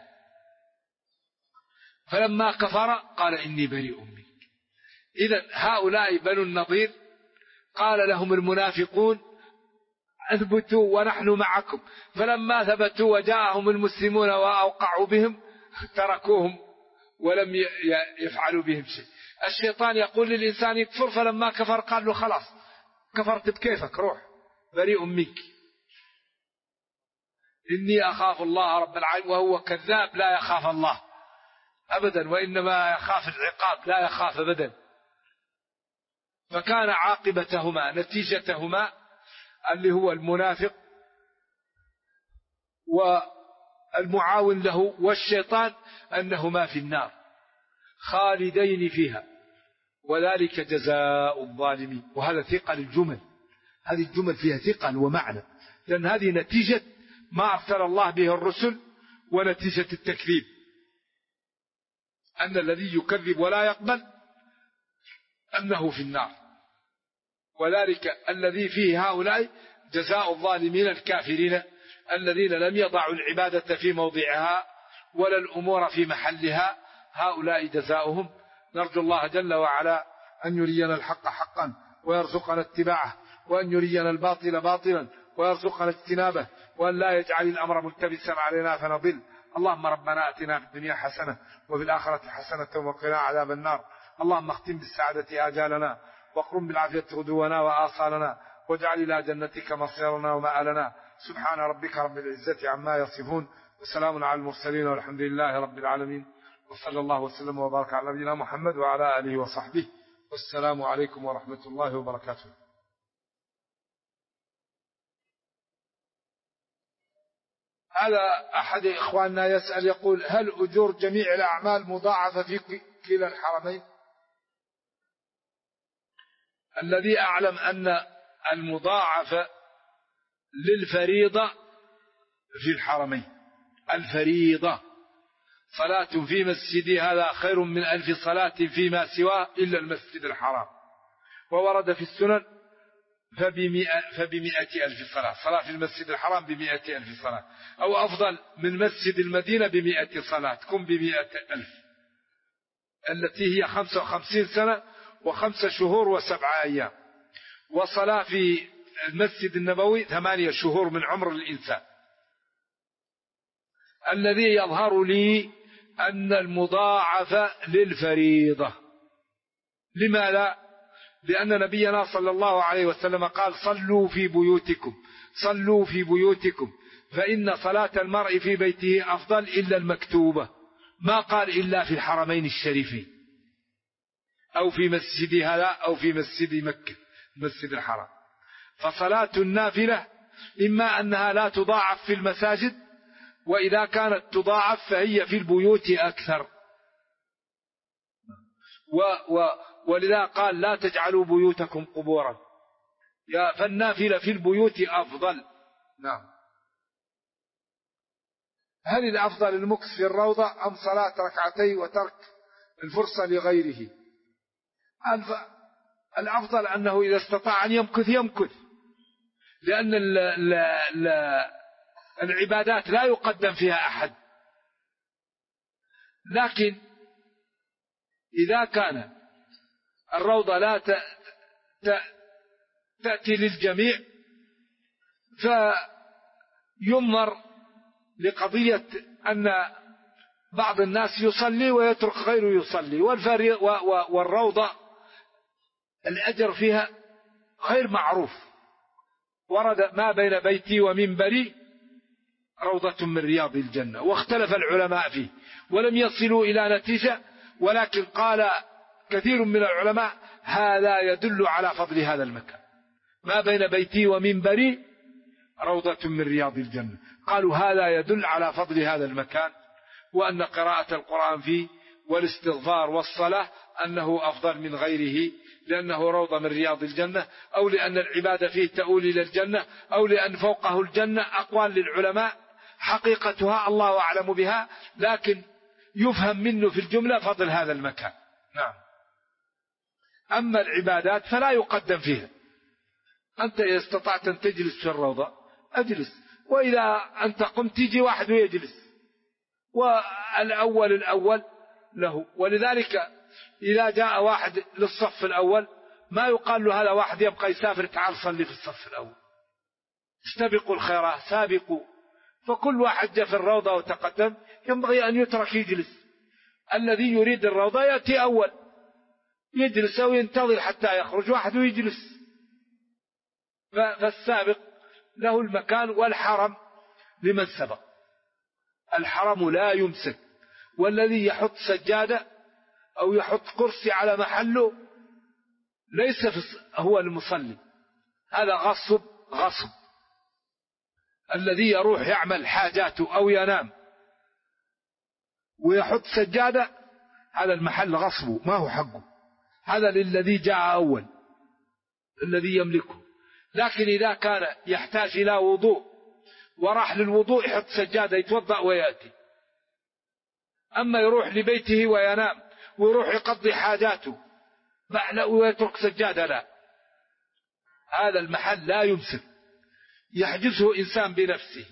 فلما كفر قال إني بريء منك. إذن هؤلاء بنو النضير قال لهم المنافقون اثبتوا ونحن معكم، فلما ثبتوا وجاءهم المسلمون وأوقعوا بهم تركوهم ولم يفعلوا بهم شيء. الشيطان يقول للإنسان يكفر، فلما كفر قال له خلاص كفرت بكيفك، روح بريء منك إني أخاف الله رب العالمين. وهو كذاب، لا يخاف الله أبدا، وإنما يخاف العقاب، لا يخاف أبدا. فكان عاقبتهما، نتيجتهما اللي هو المنافق والمعاون له والشيطان أنهما في النار خالدين فيها، وذلك جزاء الظالمين. وهذا ثقل الجمل، هذه الجمل فيها ثقل ومعنى، لأن هذه نتيجة ما أرسل الله به الرسل ونتيجة التكذيب، أن الذي يكذب ولا يقبل أنه في النار. وذلك الذي فيه هؤلاء جزاء الظالمين الكافرين الذين لم يضعوا العبادة في موضعها ولا الأمور في محلها، هؤلاء جزاؤهم. نرجو الله جل وعلا أن يرينا الحق حقا ويرزقنا اتباعه، وأن يرينا الباطل باطلا ويرزقنا اجتنابه، وأن لا يجعل الأمر ملتبسا علينا فنضل. اللهم ربنا آتنا في الدنيا حسنة وفي الآخرة حسنة وقنا عذاب النار. اللهم اختم بالسعادة آجالنا، واقرم بالعافية غدونا وآصالنا، واجعل إلى جنتك مصيرنا ومآلنا. سبحان ربك رب العزة عما يصفون، وسلام على المرسلين، والحمد لله رب العالمين، وصلى الله وسلم وبارك على نبينا محمد وعلى آله وصحبه، والسلام عليكم ورحمة الله وبركاته. هذا أحد إخواننا يسأل يقول: هل أجور جميع الأعمال مضاعفة في كلا الحرمين؟ الذي أعلم أن المضاعفة للفريضة في الحرمين. الفريضة صلاة في مسجدي هذا خير من 1000 صلاة فيما سواه إلا المسجد الحرام. وورد في السنن فب100 ألف صلاة. صلاة في المسجد الحرام ب100 ألف صلاة، أو أفضل من مسجد المدينة ب100 صلاة، تكون ب100 ألف، التي هي 55 سنة و5 شهور و7 أيام. وصلاة في المسجد النبوي 8 شهور من عمر الإنسان. الذي يظهر لي أن المضاعف للفريضة. لما لا؟ لأن نبينا صلى الله عليه وسلم قال: صلوا في بيوتكم، صلوا في بيوتكم، فإن صلاة المرء في بيته أفضل إلا المكتوبة. ما قال إلا في الحرمين الشريفين، أو في مسجد هذا أو في مسجد مكة، مسجد الحرام. فصلاة النافلة إما أنها لا تضاعف في المساجد، وإذا كانت تضاعف فهي في البيوت أكثر. ولذا قال: لا تجعلوا بيوتكم قبورا، فالنافلة في البيوت أفضل. نعم. هل الأفضل المكث في الروضة أم صلاة ركعتين وترك الفرصة لغيره؟ الأفضل أنه إذا استطاع أن يمكث يمكث، لأن العبادات لا يقدم فيها أحد. لكن إذا كان الروضة لا تأتي للجميع، فينظر لقضية أن بعض الناس يصلي ويترك غيره يصلي، والروضة الأجر فيها غير معروف. ورد: ما بين بيتي ومنبري روضة من رياض الجنة. واختلف العلماء فيه ولم يصلوا إلى نتيجة، ولكن قال كثير من العلماء: هذا يدل على فضل هذا المكان. ما بين بيتي ومنبري روضة من رياض الجنة. قالوا هذا يدل على فضل هذا المكان، وأن قراءة القرآن فيه والاستغفار والصلاة أنه أفضل من غيره، لأنه روضة من رياض الجنة، أو لأن العبادة فيه تؤول إلى الجنة، أو لأن فوقه الجنة. أقوال للعلماء حقيقتها الله أعلم بها، لكن يفهم منه في الجملة فضل هذا المكان. نعم. أما العبادات فلا يقدم فيها. أنت إذا استطعت أن تجلس في الروضة أجلس، وإذا أنت قمت تيجي واحد ويجلس، والأول له. ولذلك إذا جاء واحد للصف الأول ما يقال له هذا واحد يبقى يسافر، تعال صلي في الصف الأول. استبقوا الخيرات، سابقوا. فكل واحد جاء في الروضة وتقدم ينبغي أن يترك يجلس. الذي يريد الروضة يأتي أول يجلس، أو ينتظر حتى يخرج واحد ويجلس. فالسابق له المكان، والحرم لمن سبق. الحرم لا يمسك، والذي يحط سجادة أو يحط كرسي على محله ليس هو المصلي، هذا غصب. الذي يروح يعمل حاجاته أو ينام ويحط سجادة، هذا المحل غصبه، ما هو حقه. هذا للذي جاء أول، الذي يملكه. لكن إذا كان يحتاج إلى وضوء وراح للوضوء يحط سجادة يتوضأ ويأتي. أما يروح لبيته وينام ويروح يقضي حاجاته ويترك سجادة، لا، هذا المحل لا يمسك، يحجزه إنسان بنفسه.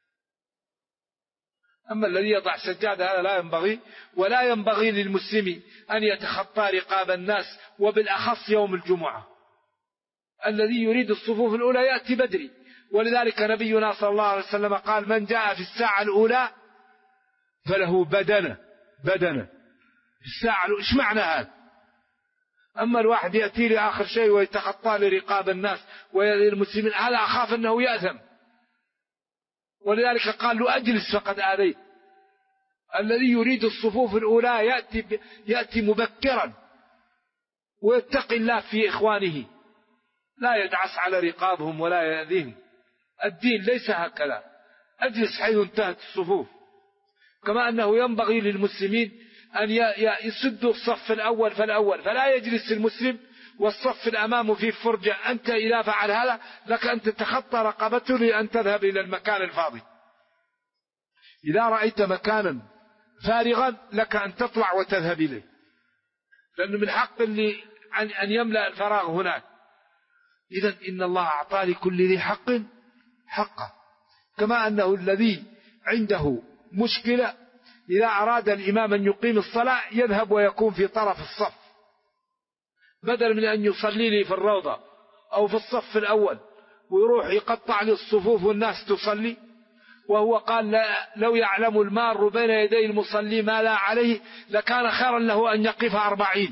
أما الذي يضع سجادة هذا لا ينبغي. ولا ينبغي للمسلم أن يتخطى رقاب الناس، وبالأخص يوم الجمعة. الذي يريد الصفوف الأولى يأتي بدري. ولذلك نبينا صلى الله عليه وسلم قال: من جاء في الساعة الأولى فله بدنة في الساعة الأولى. إيش معنى هذا؟ أما الواحد يأتي لآخر شيء ويتخطى لرقاب الناس والمسلمين، هذا أخاف أنه يأثم. ولذلك قال له: أجلس فقد آذيت. الذي يريد الصفوف الأولى يأتي مبكرا ويتقي الله في إخوانه، لا يدعس على رقابهم ولا يأذيهم. الدين ليس هكذا. أجلس حيث انتهت الصفوف. كما أنه ينبغي للمسلمين أن يسدوا الصف الأول فالأول، فلا يجلس المسلم والصف الأمام في فرجة. أنت إذا فعل هذا لك أن تتخطى رقبته لأن تذهب إلى المكان الفاضي. إذا رأيت مكانا فارغا لك أن تطلع وتذهب إليه، لأنه من حق أن يملأ الفراغ هناك. إذن إن الله أعطى لكل ذي حق حقه، كما أنه الذي عنده مشكلة إذا أراد الإمام أن يقيم الصلاة يذهب ويكون في طرف الصف، بدل من أن يصلي لي في الروضة أو في الصف الأول ويروح يقطع للصفوف والناس تصلي. وهو قال لو يعلم المار بين يدي المصلي ما لا عليه لكان خيرا له أن يقف 40.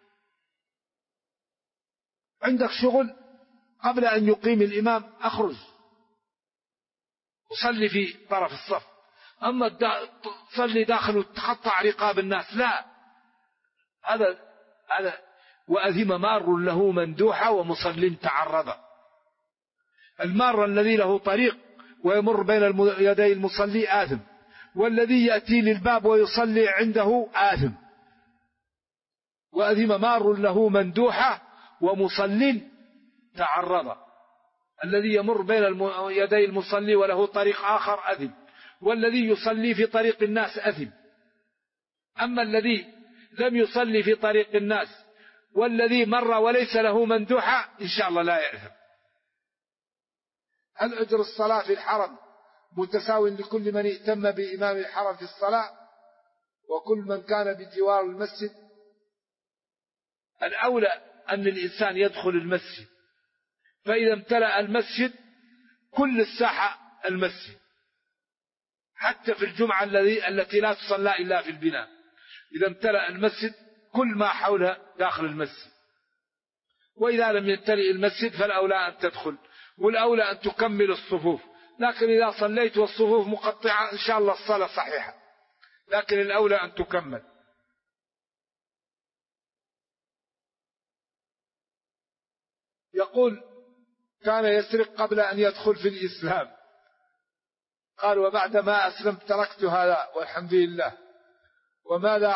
عندك شغل قبل أن يقيم الإمام أخرج وصلي في طرف الصف، أما تصلي داخل وتقطع رقاب الناس لا، هذا وأذم مار له مندوحة ومصل تعرض. المار الذي له طريق ويمر بين يدي المصلي آثم، والذي يأتي للباب ويصلي عنده آثم. وأذم مار له مندوحة ومصل تعرض، الذي يمر بين يدي المصلي وله طريق آخر أثم، والذي يصلي في طريق الناس أثم. أما الذي لم يصلي في طريق الناس والذي مر وليس له مندوحة إن شاء الله لا يأثم. هل أجر الصلاة في الحرم متساو لكل من اهتم بإمام الحرم في الصلاة وكل من كان بجوار المسجد؟ الأولى أن الإنسان يدخل المسجد، فإذا امتلأ المسجد كل الساحة المسجد، حتى في الجمعة التي لا تصلى إلا في البناء، إذا امتلأ المسجد كل ما حولها داخل المسجد. وإذا لم يمتلئ المسجد فالأولى أن تدخل، والأولى أن تكمل الصفوف. لكن إذا صليت والصفوف مقطعة إن شاء الله الصلاة صحيحة، لكن الأولى أن تكمل. يقول كان يسرق قبل أن يدخل في الإسلام، قال وبعد ما أسلمت تركت هذا والحمد لله. وماذا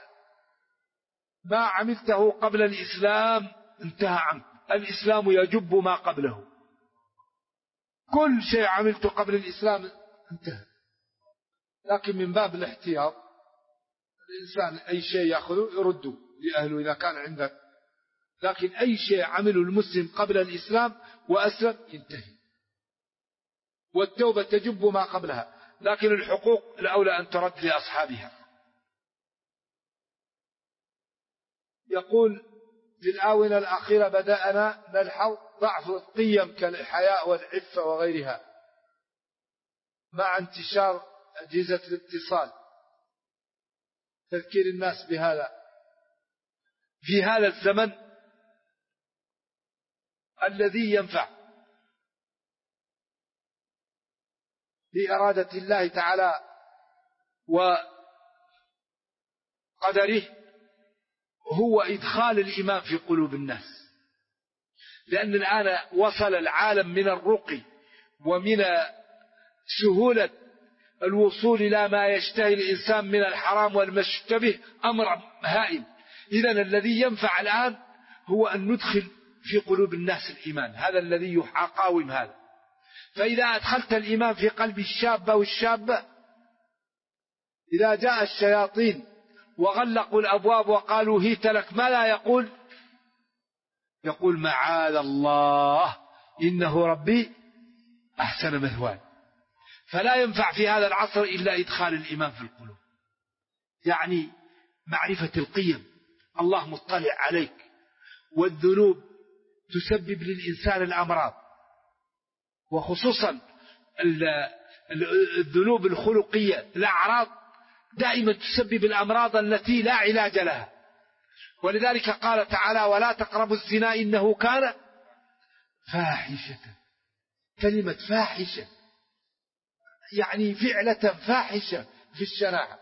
ما عملته قبل الإسلام انتهى عنه، الإسلام يجب ما قبله، كل شيء عملته قبل الإسلام انتهى. لكن من باب الاحتياط الإنسان أي شيء يأخذه يرده لأهله إذا كان عندك، لكن أي شيء عمله المسلم قبل الإسلام وأسلم ينتهي، والتوبة تجب ما قبلها، لكن الحقوق الأولى أن ترد لأصحابها. يقول في الآونة الأخيرة بدأنا نلحظ ضعف القيم كالحياء والعفة وغيرها مع انتشار أجهزة الاتصال. تذكير الناس بهذا في هذا الزمن الذي ينفع بإرادة الله تعالى وقدره هو إدخال الإيمان في قلوب الناس، لأن الآن وصل العالم من الرقي ومن سهولة الوصول إلى ما يشتهي الإنسان من الحرام والمشتبه أمر هائل. إذن الذي ينفع الآن هو أن ندخل في قلوب الناس الإيمان، هذا الذي يقاوم هذا. فإذا أدخلت الإيمان في قلب الشاب والشابة، إذا جاء الشياطين وغلقوا الأبواب وقالوا هيت لك، ما لا يقول معاذ الله إنه ربي أحسن مثواي. فلا ينفع في هذا العصر إلا إدخال الإيمان في القلوب، يعني معرفة القيم. الله مطلع عليك، والذنوب تسبب للإنسان الأمراض، وخصوصا الذنوب الخلقية الأعراض دائما تسبب الأمراض التي لا علاج لها. ولذلك قال تعالى ولا تقربوا الزنا إنه كان فاحشة. كلمة فاحشة يعني فعلة فاحشة في الشناعة.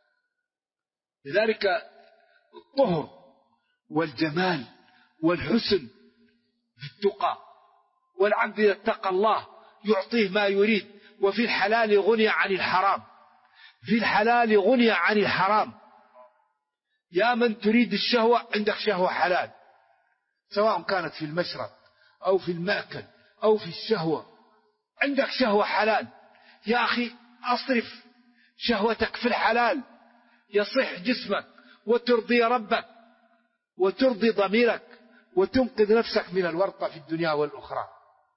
لذلك الطهر والجمال والحسن في التقى، والعبد إذا اتقى الله يعطيه ما يريد. وفي الحلال غني عن الحرام، في الحلال غني عن الحرام. يا من تريد الشهوة عندك شهوة حلال، سواء كانت في المشرب أو في المأكل أو في الشهوة، عندك شهوة حلال. يا أخي أصرف شهوتك في الحلال، يصح جسمك وترضي ربك وترضي ضميرك وتنقذ نفسك من الورطة في الدنيا والأخرى.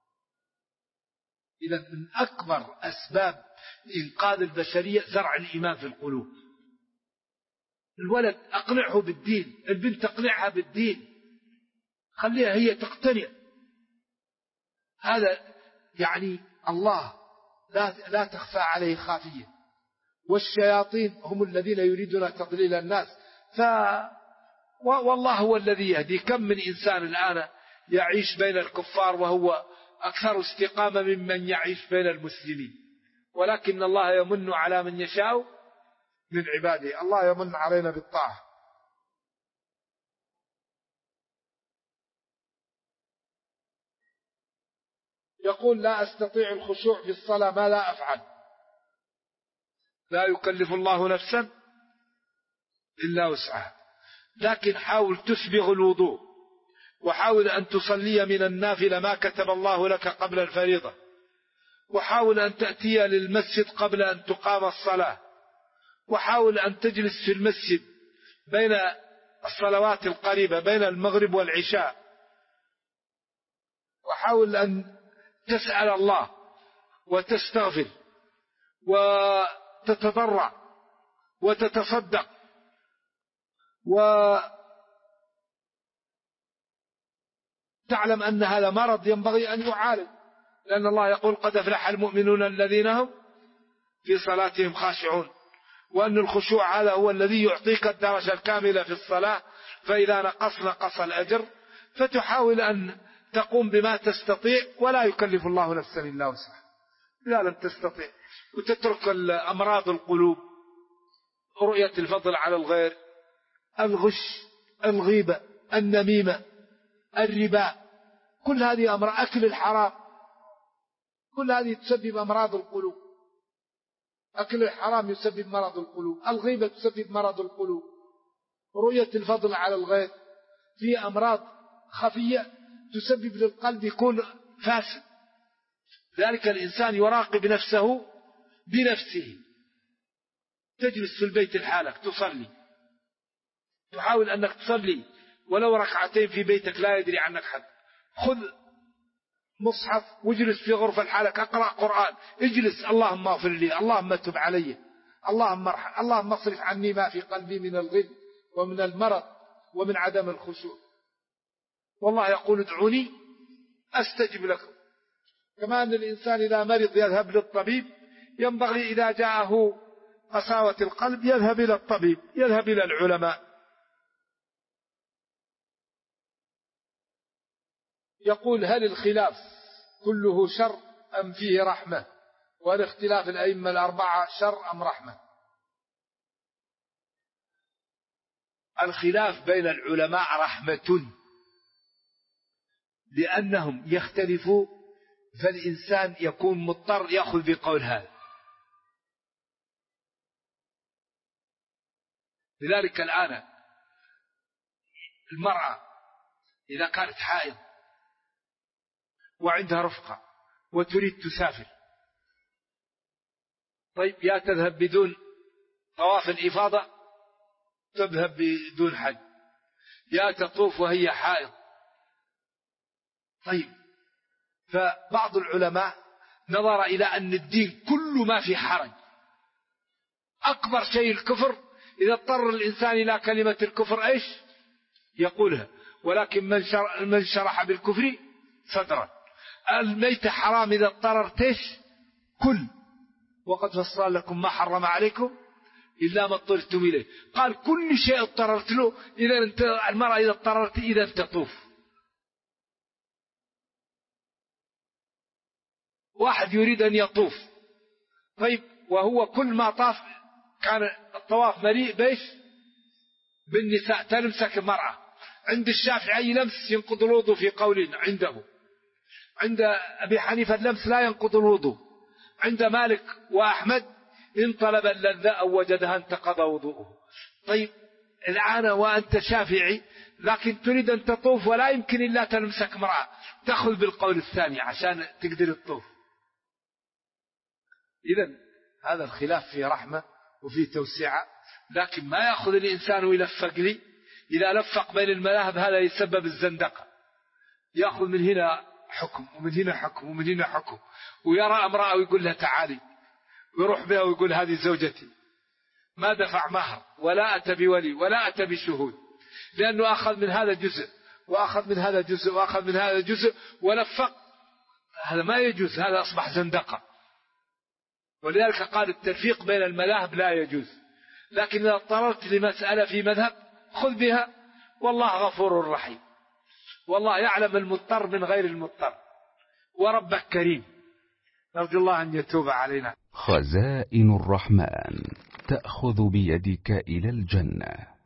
إذا من أكبر أسباب إنقاذ البشرية زرع الإيمان في القلوب. الولد أقنعه بالدين، البنت أقنعها بالدين، خليها هي تقتنع. هذا يعني الله لا تخفى عليه خافية. والشياطين هم الذين يريدون تضليل الناس، والله هو الذي يهدي. كم من إنسان الآن يعيش بين الكفار وهو أكثر استقامة ممن يعيش بين المسلمين، ولكن الله يمن على من يشاء من عباده. الله يمن علينا بالطاعة. يقول لا أستطيع الخشوع في الصلاة، ما لا أفعل؟ لا يكلف الله نفسا إلا وسعها، لكن حاول تسبغ الوضوء، وحاول أن تصلي من النافلة ما كتب الله لك قبل الفريضة، وحاول أن تأتي للمسجد قبل أن تقام الصلاة، وحاول أن تجلس في المسجد بين الصلوات القريبة بين المغرب والعشاء، وحاول أن تسأل الله وتستغفر وتتضرع وتتصدق وتعلم أن هذا مرض ينبغي أن يعالج، لأن الله يقول قد أفلح المؤمنون الذين هم في صلاتهم خاشعون، وأن الخشوع هذا هو الذي يعطيك الدرجة الكاملة في الصلاة، فإذا نقص الأجر، فتحاول أن تقوم بما تستطيع، ولا يكلف الله نفسا إلا وسعها إذا لم تستطيع، وتترك أمراض القلوب، رؤية الفضل على الغير، الغش، الغيبة، النميمة، الربا، كل هذه أمراض، أكل الحرام، كل هذه تسبب أمراض القلوب. أكل الحرام يسبب مرض القلوب، الغيبة تسبب مرض القلوب، رؤية الفضل على الغير، في أمراض خفية تسبب للقلب يكون فاسد. ذلك الإنسان يراقب نفسه بنفسه. تجلس في البيت لحالك تصلي، تحاول أنك تصلي ولو ركعتين في بيتك لا يدري عنك حد، خذ مصحف واجلس في غرفة لحالك، اقرأ قرآن، اجلس، اللهم اغفر لي، اللهم تب علي، اللهم ارحم، اللهم اصرف عني ما في قلبي من الغل ومن المرض ومن عدم الخشوع. والله يقول ادعوني أستجب لكم. كما أن الإنسان إذا مرض يذهب للطبيب، ينبغي إذا جاءه قساوة القلب يذهب إلى الطبيب، يذهب إلى العلماء. يقول هل الخلاف كله شر أم فيه رحمة؟ وهل اختلاف الأئمة الأربعة شر أم رحمة؟ الخلاف بين العلماء رحمة، لأنهم يختلفوا، فالإنسان يكون مضطر يأخذ بقول هذا. لذلك الآن المرأة إذا كانت حائض وعندها رفقة وتريد تسافر، طيب يا تذهب بدون طواف الإفاضة، تذهب بدون حج، يا تطوف وهي حائض. طيب، فبعض العلماء نظر إلى أن الدين كل ما في حرج، أكبر شيء الكفر، إذا اضطر الإنسان إلى كلمة الكفر إيش يقولها، ولكن من شرح بالكفر صدرا. الميتة حرام إذا اضطررت إيش كل، وقد فصل لكم ما حرم عليكم إلا ما اضطررتم إليه. قال كل شيء اضطررت له، إذا انت المرأة إذا اضطررت إذا تطوف. واحد يريد أن يطوف، طيب وهو كل ما طاف كان الطواف مليء بيش بالنساء، تلمسك المرأة. عند الشافعي لمس ينقض الوضوء في قول عنده، عند أبي حنيفة اللمس لا ينقض الوضوء، عند مالك وأحمد إن طلب اللذة أو وجدها انتقض وضوءه. طيب الآن وأنت شافعي لكن تريد أن تطوف ولا يمكن إلا تلمسك امرأة، تأخذ بالقول الثاني عشان تقدر تطوف. إذن هذا الخلاف فيه رحمة وفيه توسعة، لكن ما يأخذ الإنسان ويلفق لي. إذا لفق بين المذاهب هذا يسبب الزندقة، يأخذ من هنا حكم ومن هنا حكم ومن هنا حكم، ويرى امرأة ويقول لها تعالي، ويروح بها ويقول هذه زوجتي، ما دفع مهر ولا أتى بولي ولا أتى بشهود، لأنه أخذ من هذا جزء وأخذ من هذا جزء وأخذ من هذا جزء ولفق. هذا ما يجوز، هذا أصبح زندقة. ولذلك قال التلفيق بين المذاهب لا يجوز، لكن إذا اضطررت لمسألة في مذهب خذ بها، والله غفور رحيم، والله يعلم المضطر من غير المضطر، وربك كريم، نرجو الله أن يتوب علينا. خزائن الرحمن تأخذ بيدك إلى الجنة.